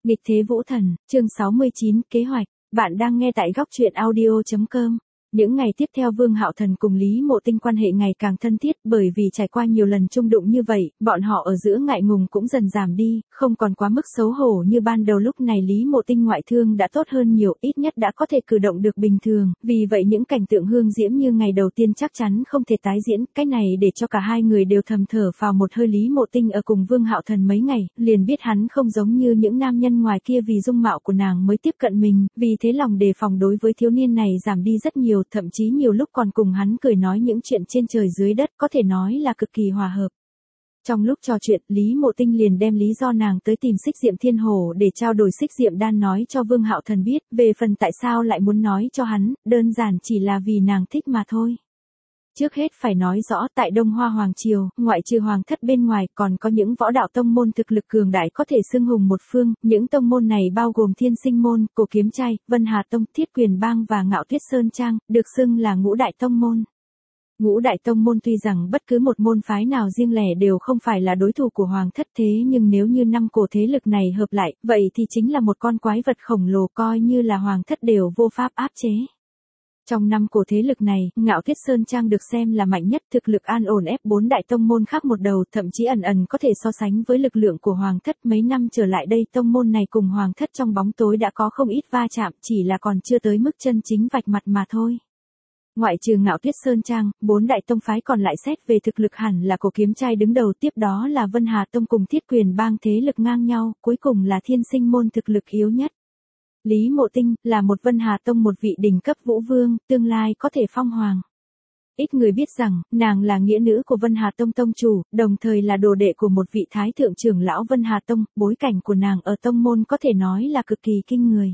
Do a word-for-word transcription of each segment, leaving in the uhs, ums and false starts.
Nghịch thế vũ thần, chương sáu mươi chín, kế hoạch. Bạn đang nghe tại góc truyện audio chấm com. Những ngày tiếp theo Vương Hạo Thần cùng Lý Mộ Tinh quan hệ ngày càng thân thiết, bởi vì trải qua nhiều lần chung đụng như vậy, bọn họ ở giữa ngại ngùng cũng dần giảm đi, không còn quá mức xấu hổ như ban đầu. Lúc này Lý Mộ Tinh ngoại thương đã tốt hơn nhiều, ít nhất đã có thể cử động được bình thường, vì vậy những cảnh tượng hương diễm như ngày đầu tiên chắc chắn không thể tái diễn. Cái này để cho cả hai người đều thầm thở phào một hơi. Lý Mộ Tinh ở cùng Vương Hạo Thần mấy ngày, liền biết hắn không giống như những nam nhân ngoài kia vì dung mạo của nàng mới tiếp cận mình, vì thế lòng đề phòng đối với thiếu niên này giảm đi rất nhiều, thậm chí nhiều lúc còn cùng hắn cười nói những chuyện trên trời dưới đất, có thể nói là cực kỳ hòa hợp. Trong lúc trò chuyện, Lý Mộ Tinh liền đem lý do nàng tới tìm Xích Diệm Thiên Hồ để trao đổi Xích Diệm Đan nói cho Vương Hạo Thần biết, về phần tại sao lại muốn nói cho hắn, đơn giản chỉ là vì nàng thích mà thôi. Trước hết phải nói rõ, tại Đông Hoa Hoàng Triều, ngoại trừ hoàng thất bên ngoài, còn có những võ đạo tông môn thực lực cường đại có thể xưng hùng một phương. Những tông môn này bao gồm Thiên Sinh Môn, Cổ Kiếm Trai, Vân Hà Tông, Thiết Quyền Bang và Ngạo Tuyết Sơn Trang, được xưng là ngũ đại tông môn. Ngũ đại tông môn tuy rằng bất cứ một môn phái nào riêng lẻ đều không phải là đối thủ của hoàng thất, thế nhưng nếu như năm cổ thế lực này hợp lại, vậy thì chính là một con quái vật khổng lồ, coi như là hoàng thất đều vô pháp áp chế. Trong năm cổ thế lực này, Ngạo Tuyết Sơn Trang được xem là mạnh nhất, thực lực an ổn ép bốn đại tông môn khác một đầu, thậm chí ẩn ẩn có thể so sánh với lực lượng của hoàng thất. Mấy năm trở lại đây, tông môn này cùng hoàng thất trong bóng tối đã có không ít va chạm, chỉ là còn chưa tới mức chân chính vạch mặt mà thôi. Ngoại trừ Ngạo Tuyết Sơn Trang, bốn đại tông phái còn lại xét về thực lực hẳn là Cổ Kiếm Trai đứng đầu, tiếp đó là Vân Hà Tông cùng Thiết Quyền Bang thế lực ngang nhau, cuối cùng là Thiên Sinh Môn thực lực yếu nhất. Lý Mộ Tinh là một Vân Hà Tông một vị đỉnh cấp vũ vương, tương lai có thể phong hoàng. Ít người biết rằng, nàng là nghĩa nữ của Vân Hà Tông tông chủ, đồng thời là đồ đệ của một vị thái thượng trưởng lão Vân Hà Tông, bối cảnh của nàng ở tông môn có thể nói là cực kỳ kinh người.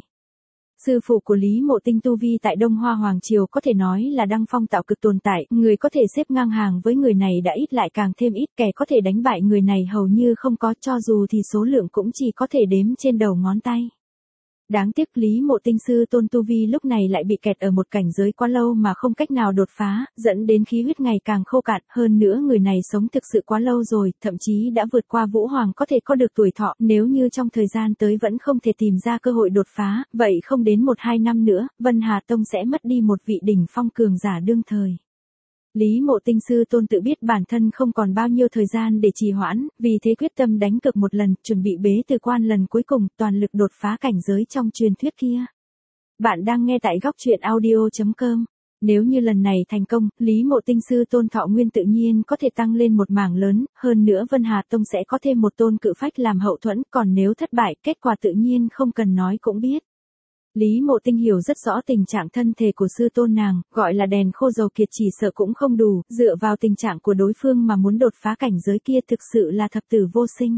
Sư phụ của Lý Mộ Tinh tu vi tại Đông Hoa Hoàng Triều có thể nói là đăng phong tạo cực tồn tại, người có thể xếp ngang hàng với người này đã ít lại càng thêm ít, kẻ có thể đánh bại người này hầu như không có, cho dù thì số lượng cũng chỉ có thể đếm trên đầu ngón tay. Đáng tiếc Lý Mộ Tinh sư tôn tu vi lúc này lại bị kẹt ở một cảnh giới quá lâu mà không cách nào đột phá, dẫn đến khí huyết ngày càng khô cạn, hơn nữa người này sống thực sự quá lâu rồi, thậm chí đã vượt qua Vũ Hoàng có thể có được tuổi thọ, nếu như trong thời gian tới vẫn không thể tìm ra cơ hội đột phá, vậy không đến một hai năm nữa, Vân Hà Tông sẽ mất đi một vị đỉnh phong cường giả đương thời. Lý Mộ Tinh sư tôn tự biết bản thân không còn bao nhiêu thời gian để trì hoãn, vì thế quyết tâm đánh cược một lần, chuẩn bị bế từ quan lần cuối cùng, toàn lực đột phá cảnh giới trong truyền thuyết kia. Bạn đang nghe tại góc truyện audio chấm com. Nếu như lần này thành công, Lý Mộ Tinh sư tôn thọ nguyên tự nhiên có thể tăng lên một mảng lớn, hơn nữa Vân Hà Tông sẽ có thêm một tôn cự phách làm hậu thuẫn, còn nếu thất bại, kết quả tự nhiên không cần nói cũng biết. Lý Mộ Tinh hiểu rất rõ tình trạng thân thể của sư tôn nàng, gọi là đèn khô dầu kiệt chỉ sợ cũng không đủ, dựa vào tình trạng của đối phương mà muốn đột phá cảnh giới kia thực sự là thập tử vô sinh.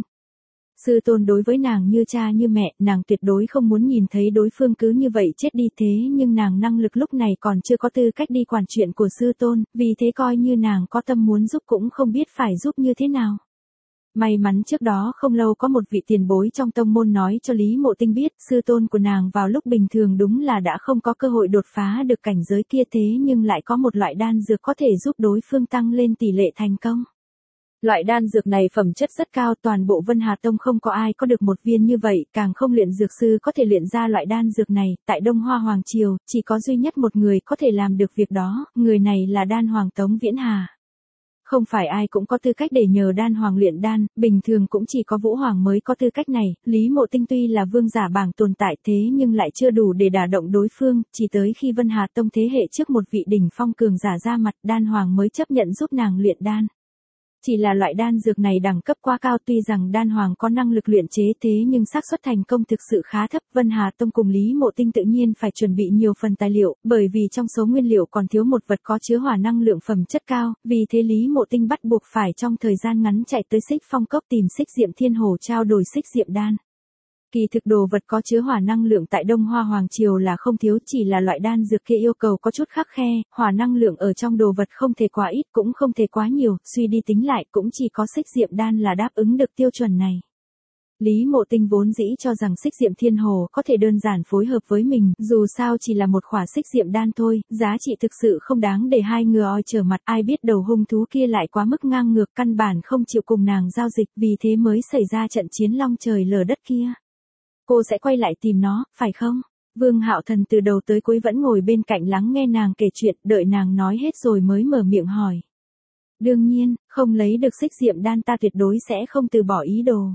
Sư tôn đối với nàng như cha như mẹ, nàng tuyệt đối không muốn nhìn thấy đối phương cứ như vậy chết đi, thế nhưng nàng năng lực lúc này còn chưa có tư cách đi quản chuyện của sư tôn, vì thế coi như nàng có tâm muốn giúp cũng không biết phải giúp như thế nào. May mắn trước đó không lâu có một vị tiền bối trong tông môn nói cho Lý Mộ Tinh biết, sư tôn của nàng vào lúc bình thường đúng là đã không có cơ hội đột phá được cảnh giới kia, thế nhưng lại có một loại đan dược có thể giúp đối phương tăng lên tỷ lệ thành công. Loại đan dược này phẩm chất rất cao, toàn bộ Vân Hà Tông không có ai có được một viên như vậy, càng không luyện dược sư có thể luyện ra loại đan dược này, tại Đông Hoa Hoàng Triều, chỉ có duy nhất một người có thể làm được việc đó, người này là Đan Hoàng Tống Viễn Hà. Không phải ai cũng có tư cách để nhờ Đan Hoàng luyện đan, bình thường cũng chỉ có Vũ Hoàng mới có tư cách này. Lý Mộ Tinh tuy là vương giả bảng tồn tại thế nhưng lại chưa đủ để đả động đối phương, chỉ tới khi Vân Hà Tông thế hệ trước một vị đỉnh phong cường giả ra mặt, Đan Hoàng mới chấp nhận giúp nàng luyện đan. Chỉ là loại đan dược này đẳng cấp quá cao, tuy rằng Đan Hoàng có năng lực luyện chế thế nhưng xác suất thành công thực sự khá thấp. Vân Hà Tông cùng Lý Mộ Tinh tự nhiên phải chuẩn bị nhiều phần tài liệu, bởi vì trong số nguyên liệu còn thiếu một vật có chứa hỏa năng lượng phẩm chất cao, vì thế Lý Mộ Tinh bắt buộc phải trong thời gian ngắn chạy tới Xích Phong Cốc tìm Xích Diệm Thiên Hồ trao đổi Xích Diệm Đan. Kỳ thực đồ vật có chứa hỏa năng lượng tại Đông Hoa Hoàng Triều là không thiếu, chỉ là loại đan dược kia yêu cầu có chút khắt khe, hỏa năng lượng ở trong đồ vật không thể quá ít cũng không thể quá nhiều, suy đi tính lại cũng chỉ có Xích Diệm Đan là đáp ứng được tiêu chuẩn này. Lý Mộ Tinh vốn dĩ cho rằng Xích Diệm Thiên Hồ có thể đơn giản phối hợp với mình, dù sao chỉ là một khỏa Xích Diệm Đan thôi, giá trị thực sự không đáng để hai người oi trở mặt, ai biết đầu hung thú kia lại quá mức ngang ngược, căn bản không chịu cùng nàng giao dịch, vì thế mới xảy ra trận chiến long trời lở đất kia. Cô sẽ quay lại tìm nó, phải không? Vương Hạo Thần từ đầu tới cuối vẫn ngồi bên cạnh lắng nghe nàng kể chuyện, đợi nàng nói hết rồi mới mở miệng hỏi. Đương nhiên, không lấy được xích diệm đan ta tuyệt đối sẽ không từ bỏ ý đồ.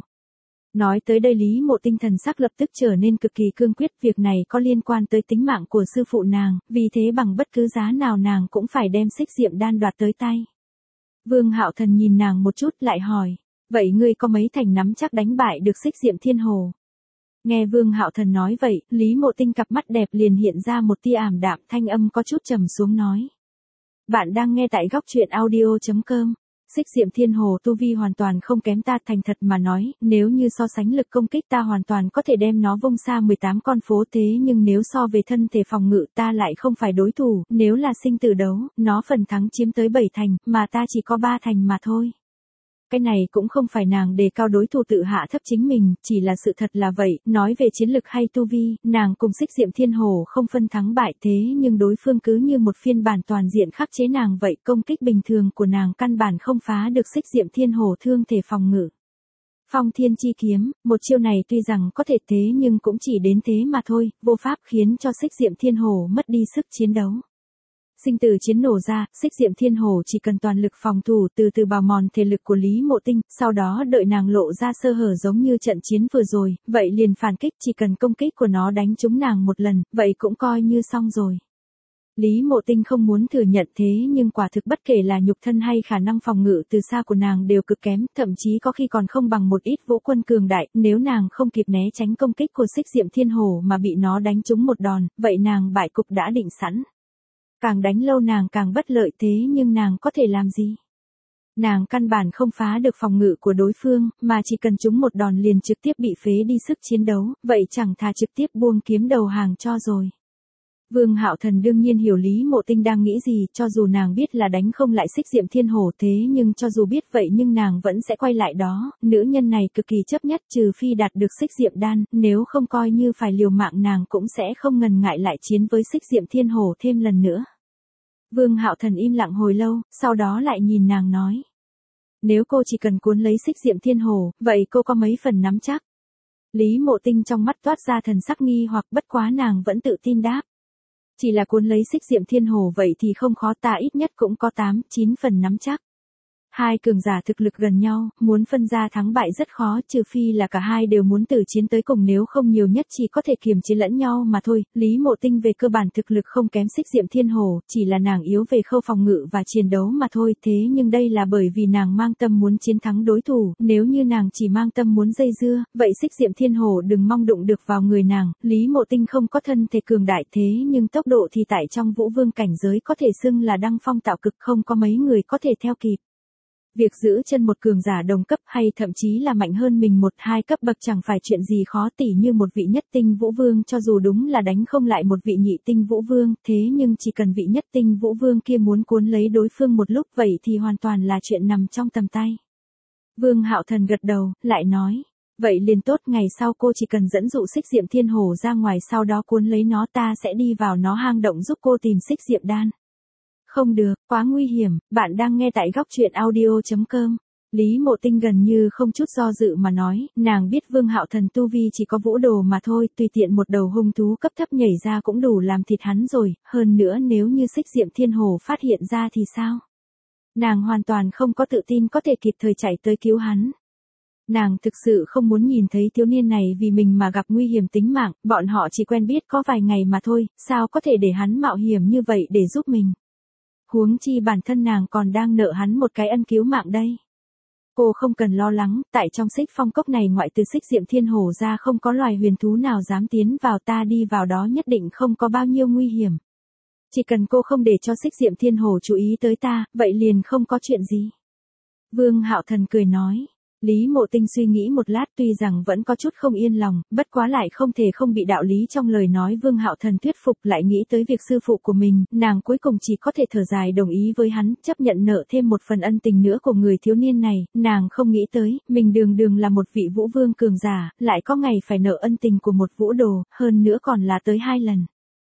Nói tới đây Lý Mộ Tinh thần sắc lập tức trở nên cực kỳ cương quyết, việc này có liên quan tới tính mạng của sư phụ nàng, vì thế bằng bất cứ giá nào nàng cũng phải đem xích diệm đan đoạt tới tay. Vương Hạo Thần nhìn nàng một chút lại hỏi, vậy ngươi có mấy thành nắm chắc đánh bại được xích diệm thiên hồ? Nghe Vương Hạo Thần nói vậy, Lý Mộ Tinh cặp mắt đẹp liền hiện ra một tia ảm đạm, thanh âm có chút trầm xuống nói. Bạn đang nghe tại góc truyện audio chấm com. Xích diệm thiên hồ tu vi hoàn toàn không kém ta, thành thật mà nói, nếu như so sánh lực công kích ta hoàn toàn có thể đem nó vung xa mười tám con phố, thế nhưng nếu so về thân thể phòng ngự ta lại không phải đối thủ, nếu là sinh tử đấu, nó phần thắng chiếm tới bảy thành, mà ta chỉ có ba thành mà thôi. Cái này cũng không phải nàng đề cao đối thủ tự hạ thấp chính mình, chỉ là sự thật là vậy, nói về chiến lực hay tu vi, nàng cùng xích diệm thiên hồ không phân thắng bại, thế nhưng đối phương cứ như một phiên bản toàn diện khắc chế nàng vậy, công kích bình thường của nàng căn bản không phá được xích diệm thiên hồ thương thể phòng ngự. Phong thiên chi kiếm, một chiêu này tuy rằng có thể thế nhưng cũng chỉ đến thế mà thôi, vô pháp khiến cho xích diệm thiên hồ mất đi sức chiến đấu. Sinh tử chiến nổ ra, xích diệm thiên hồ chỉ cần toàn lực phòng thủ, từ từ bào mòn thể lực của Lý Mộ Tinh, sau đó đợi nàng lộ ra sơ hở giống như trận chiến vừa rồi, vậy liền phản kích, chỉ cần công kích của nó đánh trúng nàng một lần, vậy cũng coi như xong rồi. Lý Mộ Tinh không muốn thừa nhận thế nhưng quả thực bất kể là nhục thân hay khả năng phòng ngự từ xa của nàng đều cực kém, thậm chí có khi còn không bằng một ít vũ quân cường đại, nếu nàng không kịp né tránh công kích của xích diệm thiên hồ mà bị nó đánh trúng một đòn, vậy nàng bại cục đã định sẵn. Càng đánh lâu nàng càng bất lợi, thế nhưng nàng có thể làm gì? Nàng căn bản không phá được phòng ngự của đối phương, mà chỉ cần trúng một đòn liền trực tiếp bị phế đi sức chiến đấu, vậy chẳng thà trực tiếp buông kiếm đầu hàng cho rồi. Vương Hạo Thần đương nhiên hiểu Lý Mộ Tinh đang nghĩ gì, cho dù nàng biết là đánh không lại xích diệm thiên hồ, thế nhưng cho dù biết vậy nhưng nàng vẫn sẽ quay lại đó, nữ nhân này cực kỳ chấp nhất, trừ phi đạt được xích diệm đan, nếu không coi như phải liều mạng nàng cũng sẽ không ngần ngại lại chiến với xích diệm thiên hồ thêm lần nữa. Vương Hạo Thần im lặng hồi lâu, sau đó lại nhìn nàng nói. Nếu cô chỉ cần cuốn lấy xích diệm thiên hồ, vậy cô có mấy phần nắm chắc? Lý Mộ Tinh trong mắt toát ra thần sắc nghi hoặc, bất quá nàng vẫn tự tin đáp. Chỉ là cuốn lấy xích diệm thiên hồ vậy thì không khó, ta ít nhất cũng có tám, chín phần nắm chắc. Hai cường giả thực lực gần nhau, muốn phân ra thắng bại rất khó, trừ phi là cả hai đều muốn tử chiến tới cùng, nếu không nhiều nhất chỉ có thể kiềm chế lẫn nhau mà thôi. Lý Mộ Tinh về cơ bản thực lực không kém xích diệm thiên hồ, chỉ là nàng yếu về khâu phòng ngự và chiến đấu mà thôi, thế nhưng đây là bởi vì nàng mang tâm muốn chiến thắng đối thủ, nếu như nàng chỉ mang tâm muốn dây dưa, vậy xích diệm thiên hồ đừng mong đụng được vào người nàng. Lý Mộ Tinh không có thân thể cường đại, thế nhưng tốc độ thì tại trong vũ vương cảnh giới có thể xưng là đăng phong tạo cực, không có mấy người có thể theo kịp. Việc giữ chân một cường giả đồng cấp hay thậm chí là mạnh hơn mình một hai cấp bậc chẳng phải chuyện gì khó, tỉ như một vị nhất tinh vũ vương, cho dù đúng là đánh không lại một vị nhị tinh vũ vương, thế nhưng chỉ cần vị nhất tinh vũ vương kia muốn cuốn lấy đối phương một lúc vậy thì hoàn toàn là chuyện nằm trong tầm tay. Vương Hạo Thần gật đầu, lại nói, vậy liền tốt, ngày sau cô chỉ cần dẫn dụ xích diệm thiên hồ ra ngoài, sau đó cuốn lấy nó, ta sẽ đi vào nó hang động giúp cô tìm xích diệm đan. Không được, quá nguy hiểm, bạn đang nghe tại góc truyện audio chấm com. Lý Mộ Tinh gần như không chút do dự mà nói, nàng biết Vương Hạo Thần tu vi chỉ có vũ đồ mà thôi, tùy tiện một đầu hung thú cấp thấp nhảy ra cũng đủ làm thịt hắn rồi, hơn nữa nếu như xích diệm thiên hồ phát hiện ra thì sao? Nàng hoàn toàn không có tự tin có thể kịp thời chạy tới cứu hắn. Nàng thực sự không muốn nhìn thấy thiếu niên này vì mình mà gặp nguy hiểm tính mạng, bọn họ chỉ quen biết có vài ngày mà thôi, sao có thể để hắn mạo hiểm như vậy để giúp mình? Huống chi bản thân nàng còn đang nợ hắn một cái ân cứu mạng đây. Cô không cần lo lắng, tại trong xích phong cốc này ngoại từ xích diệm thiên hồ ra không có loài huyền thú nào dám tiến vào, ta đi vào đó nhất định không có bao nhiêu nguy hiểm. Chỉ cần cô không để cho xích diệm thiên hồ chú ý tới ta, vậy liền không có chuyện gì. Vương Hạo Thần cười nói. Lý Mộ Tinh suy nghĩ một lát, tuy rằng vẫn có chút không yên lòng, bất quá lại không thể không bị đạo lý trong lời nói Vương Hạo Thần thuyết phục, lại nghĩ tới việc sư phụ của mình, nàng cuối cùng chỉ có thể thở dài đồng ý với hắn, chấp nhận nợ thêm một phần ân tình nữa của người thiếu niên này, nàng không nghĩ tới, mình đường đường là một vị vũ vương cường giả, lại có ngày phải nợ ân tình của một vũ đồ, hơn nữa còn là tới hai lần.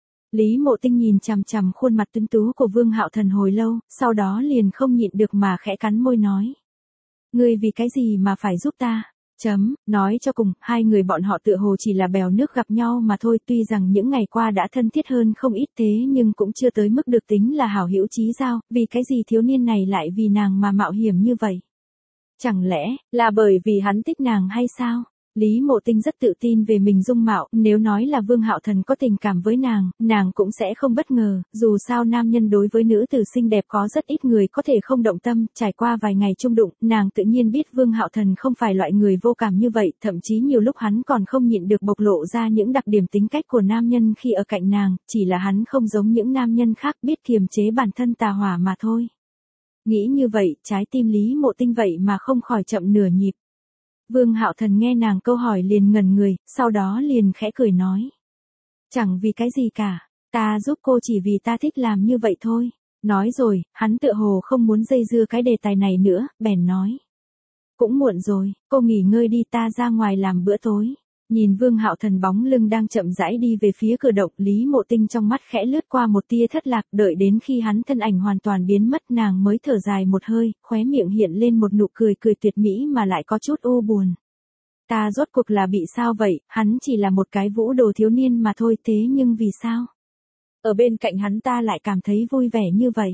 Lý Mộ Tinh nhìn chằm chằm khuôn mặt tuấn tú của Vương Hạo Thần hồi lâu, sau đó liền không nhịn được mà khẽ cắn môi nói. Ngươi vì cái gì mà phải giúp ta? Chấm, nói cho cùng, hai người bọn họ tựa hồ chỉ là bèo nước gặp nhau mà thôi, tuy rằng những ngày qua đã thân thiết hơn không ít thế nhưng cũng chưa tới mức được tính là hảo hữu chí giao, vì cái gì thiếu niên này lại vì nàng mà mạo hiểm như vậy? Chẳng lẽ, là bởi vì hắn thích nàng hay sao? Lý Mộ Tinh rất tự tin về mình dung mạo, nếu nói là Vương Hạo Thần có tình cảm với nàng, nàng cũng sẽ không bất ngờ, dù sao nam nhân đối với nữ tử xinh đẹp có rất ít người có thể không động tâm, trải qua vài ngày chung đụng, nàng tự nhiên biết Vương Hạo Thần không phải loại người vô cảm như vậy, thậm chí nhiều lúc hắn còn không nhịn được bộc lộ ra những đặc điểm tính cách của nam nhân khi ở cạnh nàng, chỉ là hắn không giống những nam nhân khác biết kiềm chế bản thân tà hỏa mà thôi. Nghĩ như vậy, trái tim Lý Mộ Tinh vậy mà không khỏi chậm nửa nhịp. Vương Hạo Thần nghe nàng câu hỏi liền ngẩn người, sau đó liền khẽ cười nói. Chẳng vì cái gì cả, ta giúp cô chỉ vì ta thích làm như vậy thôi. Nói rồi, hắn tựa hồ không muốn dây dưa cái đề tài này nữa, bèn nói. Cũng muộn rồi, cô nghỉ ngơi đi, ta ra ngoài làm bữa tối. Nhìn Vương Hạo Thần bóng lưng đang chậm rãi đi về phía cửa động, Lý Mộ Tinh trong mắt khẽ lướt qua một tia thất lạc, đợi đến khi hắn thân ảnh hoàn toàn biến mất nàng mới thở dài một hơi, khóe miệng hiện lên một nụ cười cười tuyệt mỹ mà lại có chút u buồn. Ta rốt cuộc là bị sao vậy, hắn chỉ là một cái vũ đồ thiếu niên mà thôi, thế nhưng vì sao? Ở bên cạnh hắn ta lại cảm thấy vui vẻ như vậy.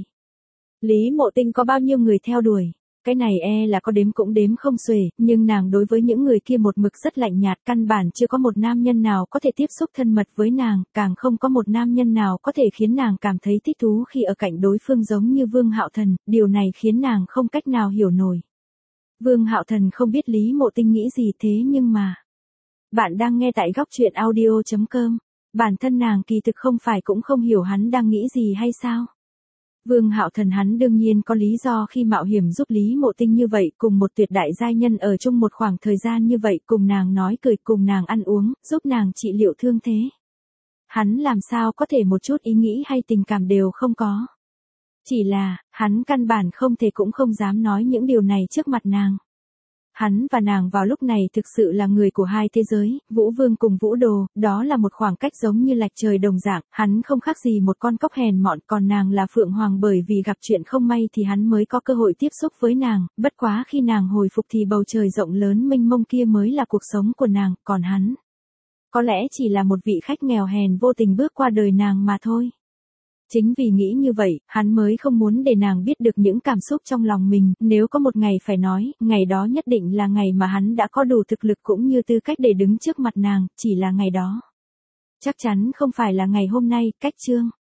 Lý Mộ Tinh có bao nhiêu người theo đuổi? Cái này e là có đếm cũng đếm không xuể, nhưng nàng đối với những người kia một mực rất lạnh nhạt, căn bản chưa có một nam nhân nào có thể tiếp xúc thân mật với nàng, càng không có một nam nhân nào có thể khiến nàng cảm thấy thích thú khi ở cạnh đối phương giống như Vương Hạo Thần, điều này khiến nàng không cách nào hiểu nổi. Vương Hạo Thần không biết Lý Mộ Tinh nghĩ gì thế nhưng mà... Bạn đang nghe tại góc truyện audio chấm com, bản thân nàng kỳ thực không phải cũng không hiểu hắn đang nghĩ gì hay sao? Vương Hạo Thần hắn đương nhiên có lý do khi mạo hiểm giúp Lý Mộ Tinh như vậy, cùng một tuyệt đại giai nhân ở chung một khoảng thời gian như vậy, cùng nàng nói cười, cùng nàng ăn uống, giúp nàng trị liệu thương thế. Hắn làm sao có thể một chút ý nghĩ hay tình cảm đều không có. Chỉ là, hắn căn bản không thể cũng không dám nói những điều này trước mặt nàng. Hắn và nàng vào lúc này thực sự là người của hai thế giới, Vũ Vương cùng Vũ Đồ, đó là một khoảng cách giống như lệch trời đồng dạng, hắn không khác gì một con cóc hèn mọn, còn nàng là Phượng Hoàng, bởi vì gặp chuyện không may thì hắn mới có cơ hội tiếp xúc với nàng, bất quá khi nàng hồi phục thì bầu trời rộng lớn mênh mông kia mới là cuộc sống của nàng, còn hắn có lẽ chỉ là một vị khách nghèo hèn vô tình bước qua đời nàng mà thôi. Chính vì nghĩ như vậy, hắn mới không muốn để nàng biết được những cảm xúc trong lòng mình, nếu có một ngày phải nói, ngày đó nhất định là ngày mà hắn đã có đủ thực lực cũng như tư cách để đứng trước mặt nàng, chỉ là ngày đó. Chắc chắn không phải là ngày hôm nay, cách chương.